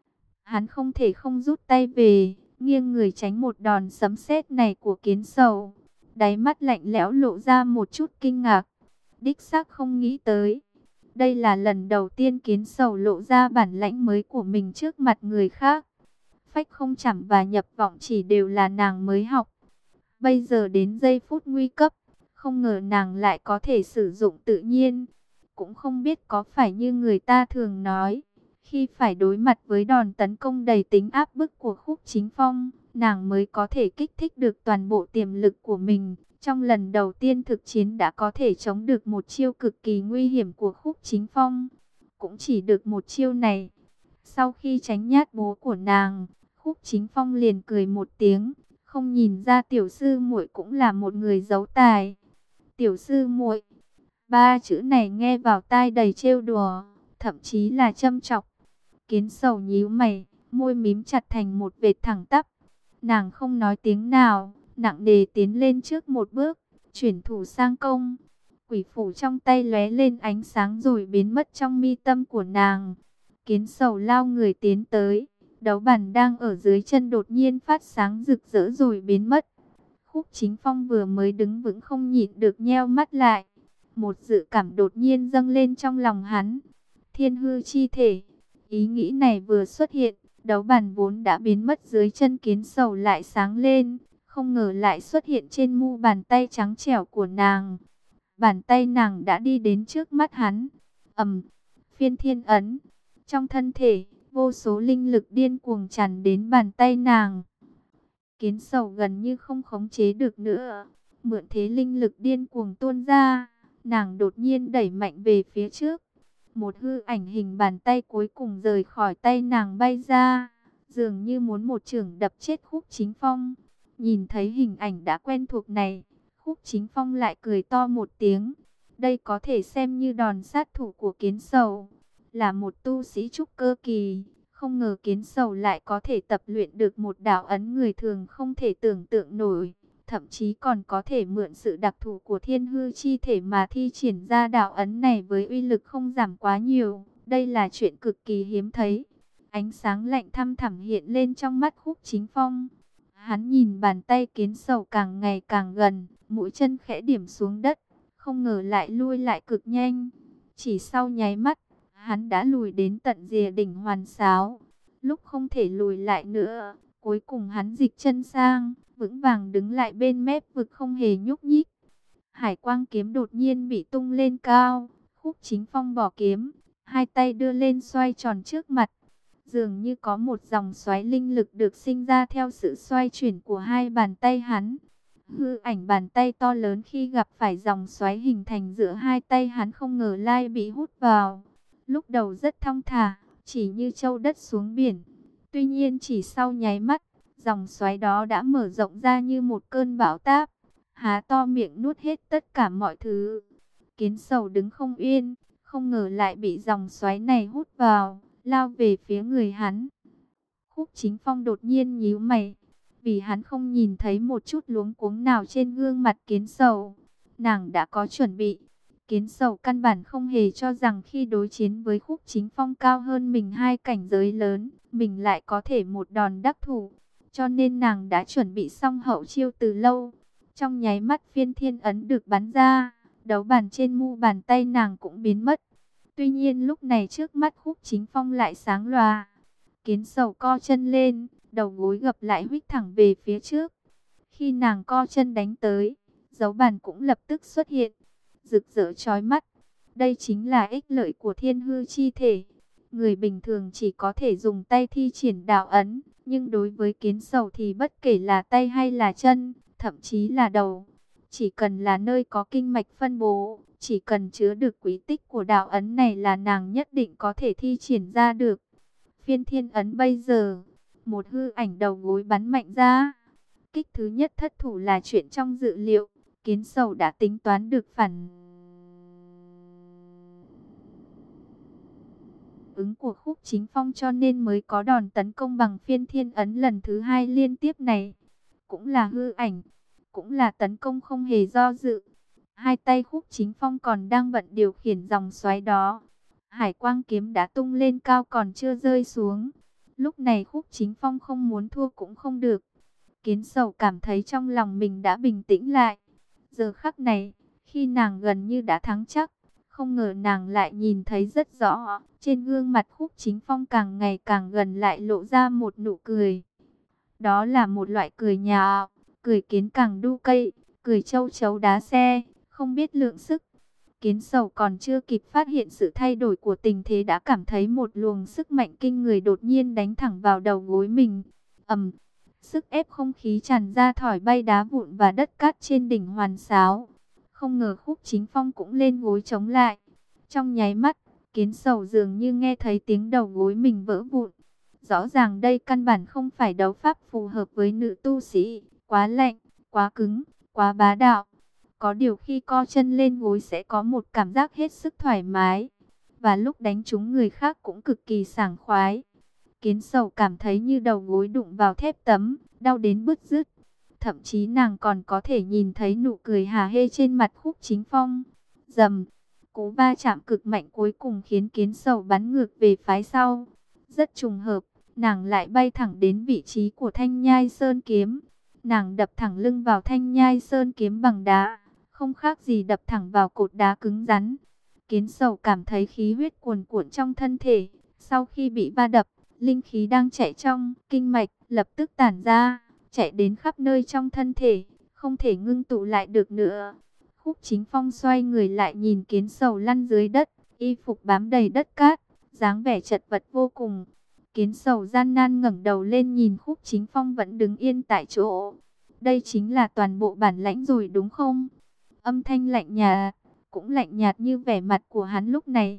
Hắn không thể không rút tay về, nghiêng người tránh một đòn sấm sét này của Kiến Sầu. Đáy mắt lạnh lẽo lộ ra một chút kinh ngạc. Đích xác không nghĩ tới. Đây là lần đầu tiên Kiến Sầu lộ ra bản lãnh mới của mình trước mặt người khác. Phách không chẩm và nhập vọng chỉ đều là nàng mới học. Bây giờ đến giây phút nguy cấp, không ngờ nàng lại có thể sử dụng tự nhiên. Cũng không biết có phải như người ta thường nói, khi phải đối mặt với đòn tấn công đầy tính áp bức của Khúc Chính Phong, nàng mới có thể kích thích được toàn bộ tiềm lực của mình. Trong lần đầu tiên thực chiến đã có thể chống được một chiêu cực kỳ nguy hiểm của Khúc Chính Phong. Cũng chỉ được một chiêu này. Sau khi tránh nhát búa của nàng, Khúc Chính Phong liền cười một tiếng, không nhìn ra tiểu sư muội cũng là một người giấu tài. Tiểu sư muội, ba chữ này nghe vào tai đầy trêu đùa, thậm chí là châm chọc. Kiến Sầu nhíu mày, môi mím chặt thành một vệt thẳng tắp. Nàng không nói tiếng nào, nặng nề tiến lên trước một bước, chuyển thủ sang công. Quỷ phủ trong tay lóe lên ánh sáng rồi biến mất trong mi tâm của nàng. Kiến Sầu lao người tiến tới, đấu bàn đang ở dưới chân đột nhiên phát sáng rực rỡ rồi biến mất. Khúc Chính Phong vừa mới đứng vững không nhịn được nheo mắt lại. Một dự cảm đột nhiên dâng lên trong lòng hắn. Thiên hư chi thể. Ý nghĩ này vừa xuất hiện, đấu bàn vốn đã biến mất dưới chân Kiến Sầu lại sáng lên. Không ngờ lại xuất hiện trên mu bàn tay trắng trẻo của nàng. Bàn tay nàng đã đi đến trước mắt hắn. Phiên thiên ấn. Trong thân thể, vô số linh lực điên cuồng tràn đến bàn tay nàng. Kiến Sầu gần như không khống chế được nữa. Mượn thế linh lực điên cuồng tuôn ra, nàng đột nhiên đẩy mạnh về phía trước. Một hư ảnh hình bàn tay cuối cùng rời khỏi tay nàng bay ra, dường như muốn một chưởng đập chết Khúc Chính Phong. Nhìn thấy hình ảnh đã quen thuộc này, Khúc Chính Phong lại cười to một tiếng. Đây có thể xem như đòn sát thủ của Kiến Sầu. Là một tu sĩ trúc cơ kỳ, không ngờ Kiến Sầu lại có thể tập luyện được một đạo ấn người thường không thể tưởng tượng nổi. Thậm chí còn có thể mượn sự đặc thù của thiên hư chi thể mà thi triển ra đạo ấn này với uy lực không giảm quá nhiều. Đây là chuyện cực kỳ hiếm thấy. Ánh sáng lạnh thăm thẳm hiện lên trong mắt Khúc Chính Phong. Hắn nhìn bàn tay kiến sầu càng ngày càng gần, mũi chân khẽ điểm xuống đất, không ngờ lại lui lại cực nhanh. Chỉ sau nháy mắt, hắn đã lùi đến tận rìa đỉnh Hoàn Sáo. Lúc không thể lùi lại nữa, cuối cùng hắn dịch chân sang, vững vàng đứng lại bên mép vực không hề nhúc nhích. Hải quang kiếm đột nhiên bị tung lên cao, Khúc Chính Phong bỏ kiếm, hai tay đưa lên xoay tròn trước mặt. Dường như có một dòng xoáy linh lực được sinh ra theo sự xoay chuyển của hai bàn tay hắn. Hư ảnh bàn tay to lớn khi gặp phải dòng xoáy hình thành giữa hai tay hắn không ngờ lai bị hút vào. Lúc đầu rất thong thả, chỉ như trâu đất xuống biển. Tuy nhiên chỉ sau nháy mắt, dòng xoáy đó đã mở rộng ra như một cơn bão táp, há to miệng nuốt hết tất cả mọi thứ. Kiến sầu đứng không yên, không ngờ lại bị dòng xoáy này hút vào, lao về phía người hắn. Khúc Chính Phong đột nhiên nhíu mày, vì hắn không nhìn thấy một chút luống cuống nào trên gương mặt kiến sầu. Nàng đã có chuẩn bị. Kiến sầu căn bản không hề cho rằng khi đối chiến với Khúc Chính Phong cao hơn mình hai cảnh giới lớn, mình lại có thể một đòn đắc thủ. Cho nên nàng đã chuẩn bị xong hậu chiêu từ lâu. Trong nháy mắt phiên thiên ấn được bắn ra, đấu bàn trên mu bàn tay nàng cũng biến mất. Tuy nhiên lúc này trước mắt Khúc Chính Phong lại sáng lòa. Kiến sầu co chân lên, đầu gối gập lại huých thẳng về phía trước. Khi nàng co chân đánh tới, dấu bàn cũng lập tức xuất hiện, rực rỡ chói mắt. Đây chính là ích lợi của thiên hư chi thể. Người bình thường chỉ có thể dùng tay thi triển đạo ấn, nhưng đối với kiến sầu thì bất kể là tay hay là chân, thậm chí là đầu, chỉ cần là nơi có kinh mạch phân bố, chỉ cần chứa được quý tích của đạo ấn này là nàng nhất định có thể thi triển ra được. Phiên thiên ấn bây giờ, một hư ảnh đầu gối bắn mạnh ra. Kích thứ nhất thất thủ là chuyện trong dự liệu, kiến sầu đã tính toán được phản ứng của Khúc Chính Phong cho nên mới có đòn tấn công bằng phiên thiên ấn lần thứ hai liên tiếp này. Cũng là hư ảnh, cũng là tấn công không hề do dự. Hai tay Khúc Chính Phong còn đang bận điều khiển dòng xoáy đó. Hải quang kiếm đã tung lên cao còn chưa rơi xuống. Lúc này Khúc Chính Phong không muốn thua cũng không được. Kiến sầu cảm thấy trong lòng mình đã bình tĩnh lại. Giờ khắc này, khi nàng gần như đã thắng chắc, không ngờ nàng lại nhìn thấy rất rõ. Trên gương mặt Khúc Chính Phong càng ngày càng gần lại lộ ra một nụ cười. Đó là một loại cười nhạo, cười kiến càng đu cây, cười châu chấu đá xe, không biết lượng sức. Kiến sầu còn chưa kịp phát hiện sự thay đổi của tình thế đã cảm thấy một luồng sức mạnh kinh người đột nhiên đánh thẳng vào đầu gối mình. Ầm, sức ép không khí tràn ra thổi bay đá vụn và đất cát trên đỉnh Hoàn Sáo. Không ngờ Khúc Chính Phong cũng lên gối chống lại. Trong nháy mắt, kiến sầu dường như nghe thấy tiếng đầu gối mình vỡ vụn. Rõ ràng đây căn bản không phải đấu pháp phù hợp với nữ tu sĩ, quá lạnh, quá cứng, quá bá đạo. Có điều khi co chân lên gối sẽ có một cảm giác hết sức thoải mái, và lúc đánh trúng người khác cũng cực kỳ sảng khoái. Kiến sầu cảm thấy như đầu gối đụng vào thép tấm, đau đến bứt rứt. Thậm chí nàng còn có thể nhìn thấy nụ cười hả hê trên mặt Khúc Chính Phong. Rầm, cú va chạm cực mạnh cuối cùng khiến kiến sầu bắn ngược về phái sau. Rất trùng hợp, nàng lại bay thẳng đến vị trí của Thanh Nhai Sơn Kiếm. Nàng đập thẳng lưng vào Thanh Nhai Sơn Kiếm bằng đá, không khác gì đập thẳng vào cột đá cứng rắn. Kiến sầu cảm thấy khí huyết cuồn cuộn trong thân thể. Sau khi bị va đập, linh khí đang chạy trong kinh mạch lập tức tản ra, chạy đến khắp nơi trong thân thể, không thể ngưng tụ lại được nữa. Khúc Chính Phong xoay người lại nhìn kiến sầu lăn dưới đất, y phục bám đầy đất cát, dáng vẻ chật vật vô cùng. Kiến sầu gian nan ngẩng đầu lên nhìn Khúc Chính Phong vẫn đứng yên tại chỗ. Đây chính là toàn bộ bản lãnh rồi đúng không? Âm thanh lạnh nhạt, cũng lạnh nhạt như vẻ mặt của hắn lúc này.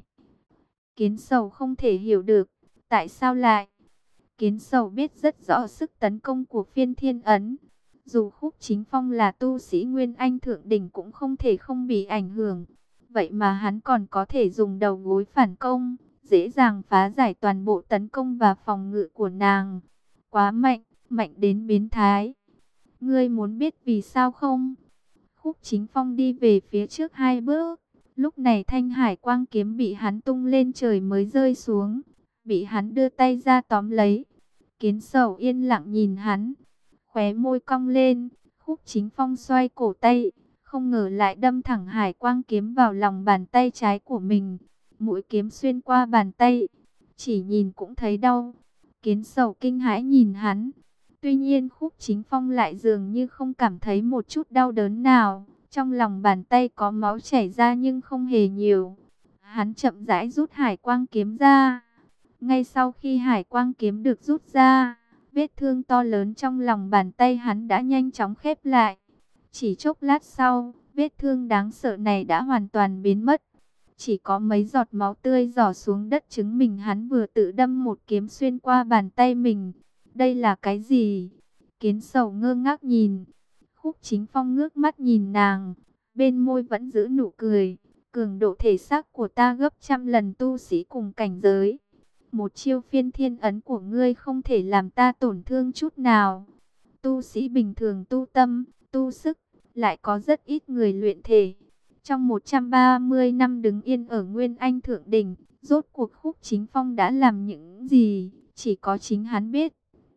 Kiến sầu không thể hiểu được, tại sao lại? Kiến sầu biết rất rõ sức tấn công của phiên thiên ấn. Dù Khúc Chính Phong là tu sĩ Nguyên Anh Thượng Đỉnh cũng không thể không bị ảnh hưởng. Vậy mà hắn còn có thể dùng đầu gối phản công, dễ dàng phá giải toàn bộ tấn công và phòng ngự của nàng. Quá mạnh, mạnh đến biến thái. Ngươi muốn biết vì sao không? Khúc Chính Phong đi về phía trước hai bước. Lúc này thanh hải quang kiếm bị hắn tung lên trời mới rơi xuống. bị hắn đưa tay ra tóm lấy. Kiến Sầu yên lặng nhìn hắn, khóe môi cong lên. Khúc Chính Phong xoay cổ tay, không ngờ lại đâm thẳng Hải Quang kiếm vào lòng bàn tay trái của mình. Mũi kiếm xuyên qua bàn tay, chỉ nhìn cũng thấy đau. Kiến Sầu kinh hãi nhìn hắn. Tuy nhiên Khúc Chính Phong lại dường như không cảm thấy một chút đau đớn nào. Trong lòng bàn tay có máu chảy ra nhưng không hề nhiều. Hắn chậm rãi rút Hải Quang kiếm ra. Ngay sau khi Hải Quang kiếm được rút ra, vết thương to lớn trong lòng bàn tay hắn đã nhanh chóng khép lại. Chỉ chốc lát sau, vết thương đáng sợ này đã hoàn toàn biến mất. Chỉ có mấy giọt máu tươi rỏ xuống đất chứng minh hắn vừa tự đâm một kiếm xuyên qua bàn tay mình. Đây là cái gì? Kiến Sầu ngơ ngác nhìn. Khúc Chính Phong ngước mắt nhìn nàng, bên môi vẫn giữ nụ cười. Cường độ thể xác của ta gấp trăm lần tu sĩ cùng cảnh giới. Một chiêu phiên thiên ấn của ngươi không thể làm ta tổn thương chút nào. Tu sĩ bình thường tu tâm, tu sức, lại có rất ít người luyện thể. Trong 130 năm đứng yên ở Nguyên Anh Thượng Đỉnh, rốt cuộc Khúc Chính Phong đã làm những gì, chỉ có chính hắn biết.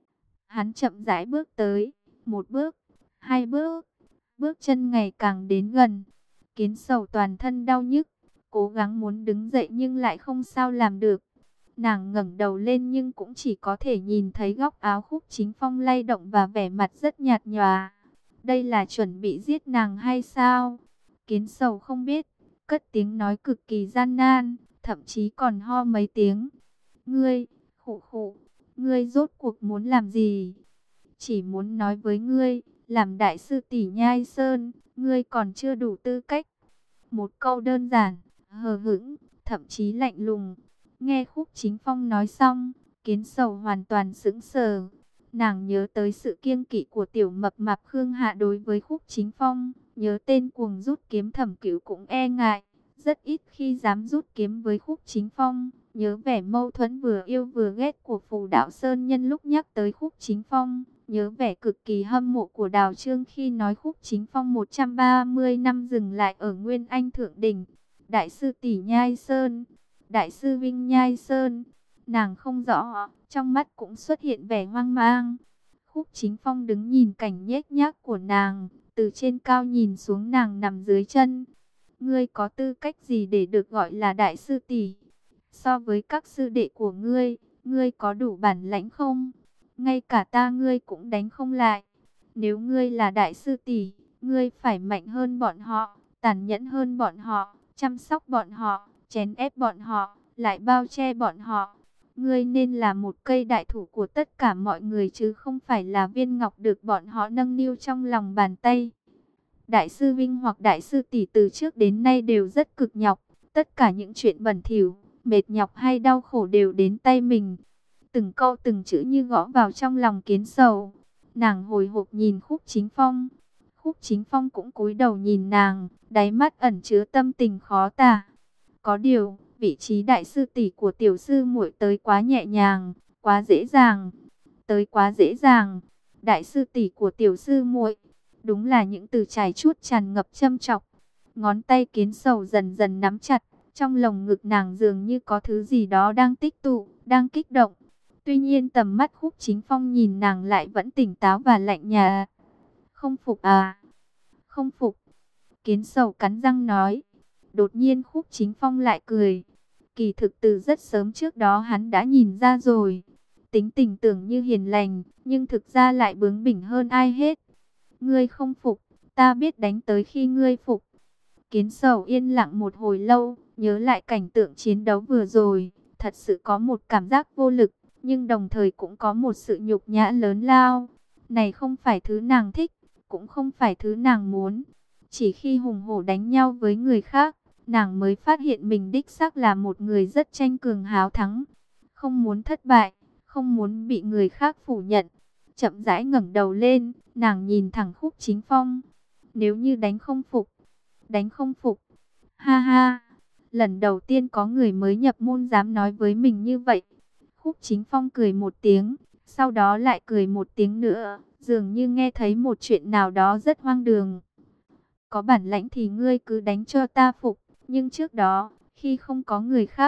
Hắn chậm rãi bước tới, một bước, hai bước, bước chân ngày càng đến gần. Kiến Sầu toàn thân đau nhức, cố gắng muốn đứng dậy nhưng lại không sao làm được. Nàng ngẩng đầu lên nhưng cũng chỉ có thể nhìn thấy góc áo Khúc Chính Phong lay động và vẻ mặt rất nhạt nhòa. Đây là chuẩn bị giết nàng hay sao? Kiến Sầu không biết, cất tiếng nói cực kỳ gian nan, thậm chí còn ho mấy tiếng. Ngươi, khụ khụ, ngươi rốt cuộc muốn làm gì? Chỉ muốn nói với ngươi, làm đại sư tỷ Nhai Sơn, ngươi còn chưa đủ tư cách. Một câu đơn giản, hờ hững, thậm chí lạnh lùng. Nghe Khúc Chính Phong nói xong, Kiến Sầu hoàn toàn sững sờ. Nàng nhớ tới sự kiêng kỵ của tiểu mập mạp Khương Hạ đối với Khúc Chính Phong, nhớ tên cuồng rút kiếm Thẩm Cửu cũng e ngại, rất ít khi dám rút kiếm với Khúc Chính Phong. Nhớ vẻ mâu thuẫn vừa yêu vừa ghét của Phù Đạo Sơn Nhân lúc nhắc tới Khúc Chính Phong, nhớ vẻ cực kỳ hâm mộ của Đào Trương khi nói Khúc Chính Phong 130 năm dừng lại ở Nguyên Anh Thượng Đỉnh. Đại sư tỷ Nhai Sơn, Đại sư Vinh Nhai Sơn, nàng không rõ, trong mắt cũng xuất hiện vẻ hoang mang. Khúc Chính Phong đứng nhìn cảnh nhếch nhác của nàng, từ trên cao nhìn xuống nàng nằm dưới chân. Ngươi có tư cách gì để được gọi là đại sư tỷ? So với các sư đệ của ngươi, ngươi có đủ bản lãnh không? Ngay cả ta ngươi cũng đánh không lại. Nếu ngươi là đại sư tỷ, ngươi phải mạnh hơn bọn họ, tàn nhẫn hơn bọn họ, chăm sóc bọn họ, chèn ép bọn họ, lại bao che bọn họ. Ngươi nên là một cây đại thụ của tất cả mọi người chứ không phải là viên ngọc được bọn họ nâng niu trong lòng bàn tay. Đại sư Vinh hoặc đại sư tỷ từ trước đến nay đều rất cực nhọc. Tất cả những chuyện bẩn thỉu, mệt nhọc hay đau khổ đều đến tay mình. Từng câu từng chữ như gõ vào trong lòng Kiến Sầu. Nàng hồi hộp nhìn Khúc Chính Phong. Khúc Chính Phong cũng cúi đầu nhìn nàng, đáy mắt ẩn chứa tâm tình khó tả. Có điều, vị trí đại sư tỷ của tiểu sư muội tới quá nhẹ nhàng, quá dễ dàng. Tới quá dễ dàng. Đại sư tỷ của tiểu sư muội, đúng là những từ trải chuốt tràn ngập châm chọc. Ngón tay Kiến Sầu dần dần nắm chặt, trong lồng ngực nàng dường như có thứ gì đó đang tích tụ, đang kích động. Tuy nhiên tầm mắt Khúc Chính Phong nhìn nàng lại vẫn tỉnh táo và lạnh nhạt. Không phục à? Không phục. Kiến Sầu cắn răng nói. Đột nhiên Khúc Chính Phong lại cười. Kỳ thực từ rất sớm trước đó hắn đã nhìn ra rồi. Tính tình tưởng như hiền lành, nhưng thực ra lại bướng bỉnh hơn ai hết. Ngươi không phục, ta biết đánh tới khi ngươi phục. Kiến Sầu yên lặng một hồi lâu, nhớ lại cảnh tượng chiến đấu vừa rồi. Thật sự có một cảm giác vô lực, nhưng đồng thời cũng có một sự nhục nhã lớn lao. Này không phải thứ nàng thích, cũng không phải thứ nàng muốn. Chỉ khi hùng hổ đánh nhau với người khác, nàng mới phát hiện mình đích xác là một người rất tranh cường háo thắng. Không muốn thất bại, không muốn bị người khác phủ nhận. Chậm rãi ngẩng đầu lên, nàng nhìn thẳng Khúc Chính Phong. Nếu như đánh không phục, đánh không phục. Ha ha, lần đầu tiên có người mới nhập môn dám nói với mình như vậy. Khúc Chính Phong cười một tiếng, sau đó lại cười một tiếng nữa, dường như nghe thấy một chuyện nào đó rất hoang đường. Có bản lãnh thì ngươi cứ đánh cho ta phục, nhưng trước đó, khi không có người khác,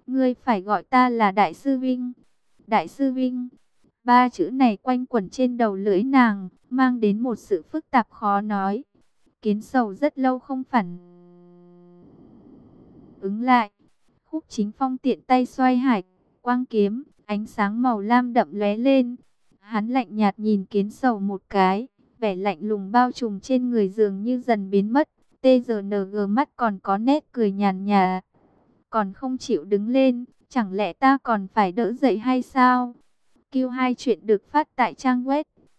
Ngươi phải gọi ta là Đại sư Vinh. Đại sư Vinh. Ba chữ này quanh quẩn trên đầu lưỡi nàng, mang đến một sự phức tạp khó nói. Kiến Sầu rất lâu không phản ứng lại. Khúc Chính Phong tiện tay xoay hải quang kiếm, ánh sáng màu lam đậm lóe lên. Hắn lạnh nhạt nhìn Kiến Sầu một cái, vẻ lạnh lùng bao trùm trên người dường như dần biến mất. TGNG mắt còn có nét cười nhàn nhạt. Còn không chịu đứng lên, chẳng lẽ ta còn phải đỡ dậy hay sao? Q2 chuyện được phát tại trang web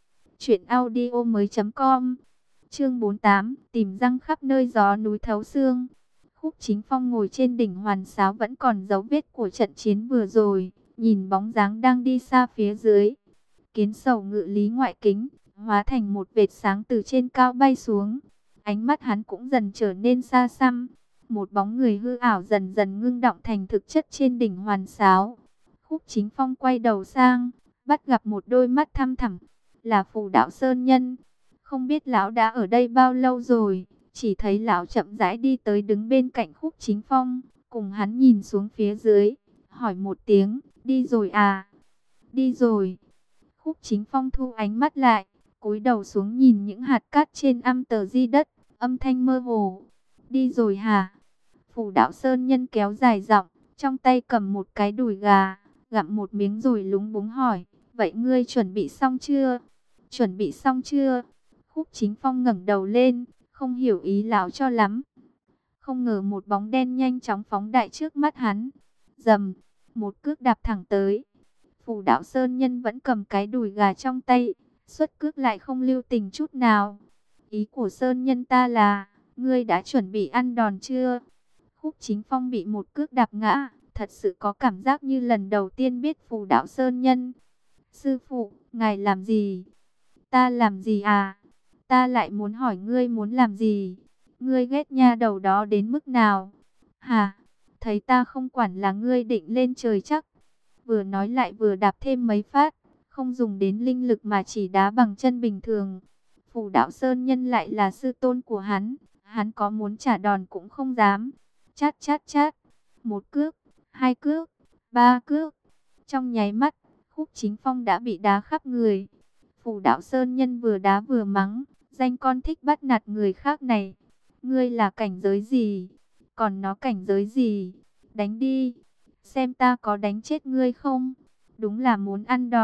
truyệnaudiomoi.com. Chương 48, tìm răng khắp nơi gió núi thấu xương. Khúc Chính Phong ngồi trên đỉnh Hoàn Sáo vẫn còn dấu vết của trận chiến vừa rồi, nhìn bóng dáng đang đi xa phía dưới. Kiến Sầu ngự lý ngoại kính, hóa thành một vệt sáng từ trên cao bay xuống. Ánh mắt hắn cũng dần trở nên xa xăm. Một bóng người hư ảo dần dần ngưng động thành thực chất trên đỉnh Hoàn Sáo. Khúc Chính Phong quay đầu sang, bắt gặp một đôi mắt thăm thẳm, là Phù Đạo Sơn Nhân. Không biết lão đã ở đây bao lâu rồi, chỉ thấy lão chậm rãi đi tới đứng bên cạnh Khúc Chính Phong, cùng hắn nhìn xuống phía dưới, hỏi một tiếng, đi rồi à? Đi rồi. Khúc Chính Phong thu ánh mắt lại, cúi đầu xuống nhìn những hạt cát trên am tờ di đất, âm thanh mơ hồ. Đi rồi hả? Phù Đạo Sơn Nhân kéo dài giọng, trong tay cầm một cái đùi gà, gặm một miếng rồi lúng búng hỏi, vậy ngươi chuẩn bị xong chưa? Chuẩn bị xong chưa? Khúc Chính Phong ngẩng đầu lên, không hiểu ý lão cho lắm. Không ngờ một bóng đen nhanh chóng phóng đại trước mắt hắn. Rầm, một cước đạp thẳng tới. Phù Đạo Sơn Nhân vẫn cầm cái đùi gà trong tay, xuất cước lại không lưu tình chút nào. Ý của Sơn Nhân ta là, ngươi đã chuẩn bị ăn đòn chưa? Khúc Chính Phong bị một cước đạp ngã, thật sự có cảm giác như lần đầu tiên biết Phù Đạo Sơn Nhân. Sư phụ, ngài làm gì? Ta làm gì à? Ta lại muốn hỏi ngươi muốn làm gì? Ngươi ghét nha đầu đó đến mức nào? Hả? Thấy ta không quản là ngươi định lên trời chắc. Vừa nói lại vừa đạp thêm mấy phát, không dùng đến linh lực mà chỉ đá bằng chân bình thường. Phù Đạo Sơn Nhân lại là sư tôn của hắn có muốn trả đòn cũng không dám. Chát chát chát, một cước, hai cước, ba cước. Trong nháy mắt, Khúc Chính Phong đã bị đá khắp người. Phù Đạo Sơn Nhân vừa đá vừa mắng, danh con thích bắt nạt người khác này. Ngươi là cảnh giới gì? Còn nó cảnh giới gì? Đánh đi, xem ta có đánh chết ngươi không? Đúng là muốn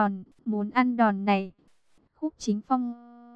ăn đòn này. Khúc Chính Phong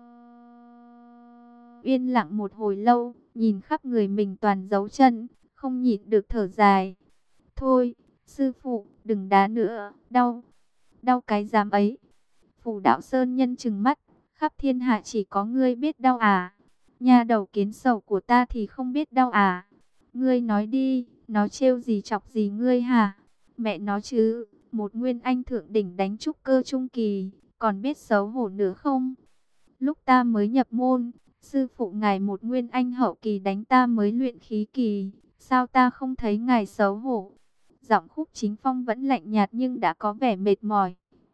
yên lặng một hồi lâu, nhìn khắp người mình toàn dấu chân, không nhịn được thở dài. Thôi, sư phụ, đừng đá nữa, đau. Đau cái dám ấy. Phù Đạo Sơn Nhân trừng mắt, khắp thiên hạ chỉ có ngươi biết đau à? Nha đầu Kiến Sầu của ta thì không biết đau à? Ngươi nói đi, nó trêu gì chọc gì ngươi hả? Mẹ nó chứ, một nguyên anh thượng đỉnh đánh trúc cơ trung kỳ, còn biết xấu hổ nữa không? Lúc ta mới nhập môn, sư phụ ngài một nguyên anh hậu kỳ đánh ta mới luyện khí kỳ, sao ta không thấy ngài xấu hổ? Giọng Khúc Chính Phong vẫn lạnh nhạt nhưng đã có vẻ mệt mỏi.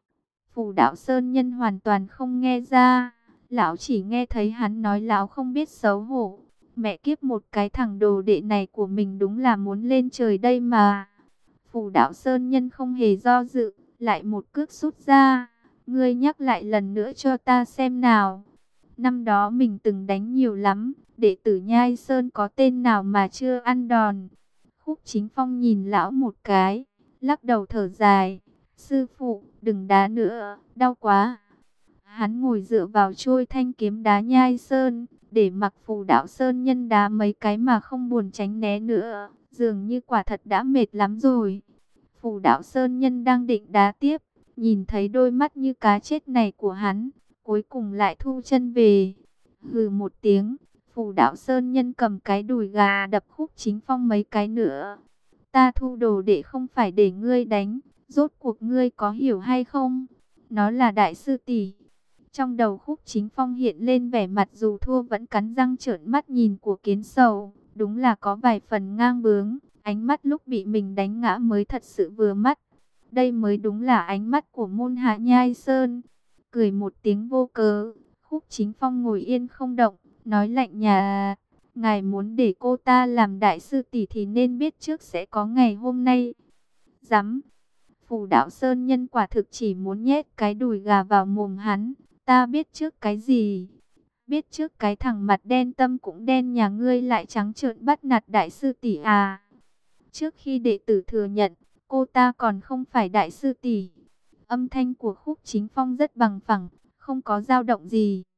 Phù Đạo Sơn Nhân hoàn toàn không nghe ra, lão chỉ nghe thấy hắn nói lão không biết xấu hổ. Mẹ kiếp, một cái thằng đồ đệ này của mình đúng là muốn lên trời đây mà. Phù Đạo Sơn Nhân không hề do dự, lại một cước sút ra. Ngươi nhắc lại lần nữa cho ta xem nào. Năm đó mình từng đánh nhiều lắm, đệ tử Nhai Sơn có tên nào mà chưa ăn đòn. Khúc Chính Phong nhìn lão một cái, lắc đầu thở dài. Sư phụ, đừng đá nữa, đau quá. Hắn ngồi dựa vào trôi thanh kiếm đá Nhai Sơn, để mặc Phù Đạo Sơn Nhân đá mấy cái mà không buồn tránh né nữa. Dường như quả thật đã mệt lắm rồi. Phù Đạo Sơn Nhân đang định đá tiếp, nhìn thấy đôi mắt như cá chết này của hắn, cuối cùng lại thu chân về. Hừ một tiếng, Phù Đạo Sơn Nhân cầm cái đùi gà đập Khúc Chính Phong mấy cái nữa. Ta thu đồ đệ không phải để ngươi đánh, rốt cuộc ngươi có hiểu hay không? Nó là đại sư tỷ. Trong đầu Khúc Chính Phong hiện lên vẻ mặt dù thua vẫn cắn răng trợn mắt nhìn của Kiến Sầu, đúng là có vài phần ngang bướng, ánh mắt lúc bị mình đánh ngã mới thật sự vừa mắt. Đây mới đúng là ánh mắt của môn hạ Nhai Sơn. Cười một tiếng vô cớ, Khúc Chính Phong ngồi yên không động, nói lạnh nhạt, ngài muốn để cô ta làm đại sư tỷ thì nên biết trước sẽ có ngày hôm nay. Dám! Phù Đạo Sơn Nhân quả thực chỉ muốn nhét cái đùi gà vào mồm hắn. Ta biết trước cái gì? Biết trước cái thằng mặt đen tâm cũng đen nhà ngươi lại trắng trợn bắt nạt đại sư tỷ à? Trước khi đệ tử thừa nhận, cô ta còn không phải đại sư tỷ. Âm thanh của Khúc Chính Phong rất bằng phẳng, không có dao động gì.